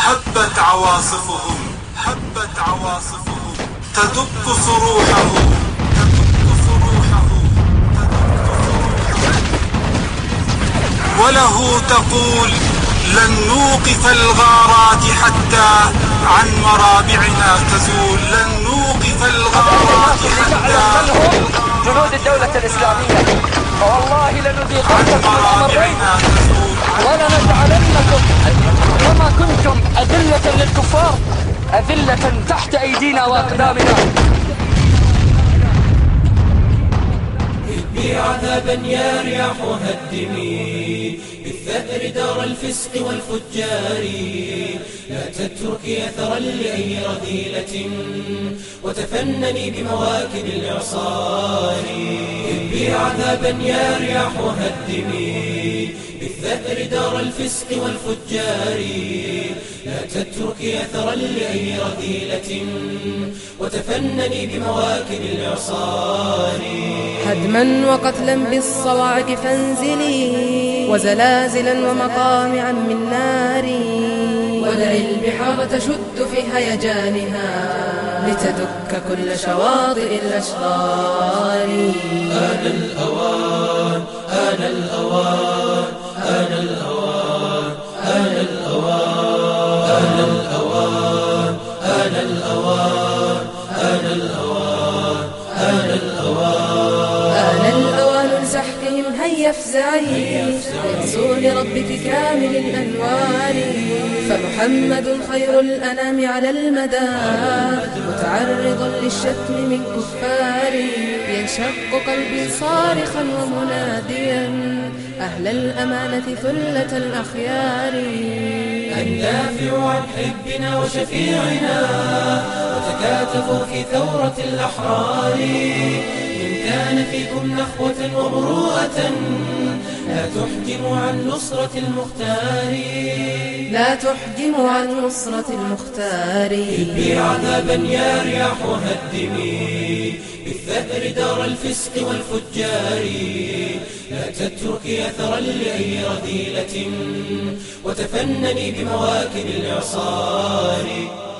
هبت عواصفهم تدك صروحه وله تقول لن نوقف الغارات حتى عن مرابعنا تزول. لن نوقف الغارات حتى جنود الدولة الإسلامية، فوالله لنذيقنكم الأمرين ولنجعلنكم كما كنتم أذلة للكفار أذلة تحت أيدينا وأقدامنا. هبي عذابا يا رياح هدمي بالثأر دار الفسق والفجار، لا تتركي أثرا لأي رذيلة وتفنني بمواكب الإعصار. هبي عذابا يا رياح هدمي بالثأر دار الفسق والفجار، لا تتركي أثرا لأي رذيلة وتفنني بمواكب الإعصار. هدما وقتلا بالصواعق فانزلي وزلازلا ومقامعا من نار، ودعي البحار تشد في هيجانها لتدك كل شواطئ الأشرار. آن الأوان آن الأوان آن الأوان آن الأوان آن الأوان آن الأوان آن الأوان آن الأوان آن الأوان لسحقهم هيا افزعي وانسوا لربك كامل الأنوار. فمحمد خير الأنام على المدى متعرض للشتم من كفار. ينشق قلبي صارخا ومناديا أهل الأمانة ثلة الأخيار. الدافع عن حبنا وشفيعنا وتكاتفوا في ثورة الأحرار. إن كان فيكم نخوة ومروءة لا تحجموا عن نصرة المختار. لا تحجموا عن نصرة المختار. هبي عذابا يا رياح هدمي بالثأر دار الفسق والفجار، لا تتركي أثرا لأي رذيلة وتفنني بمواكب الإعصار.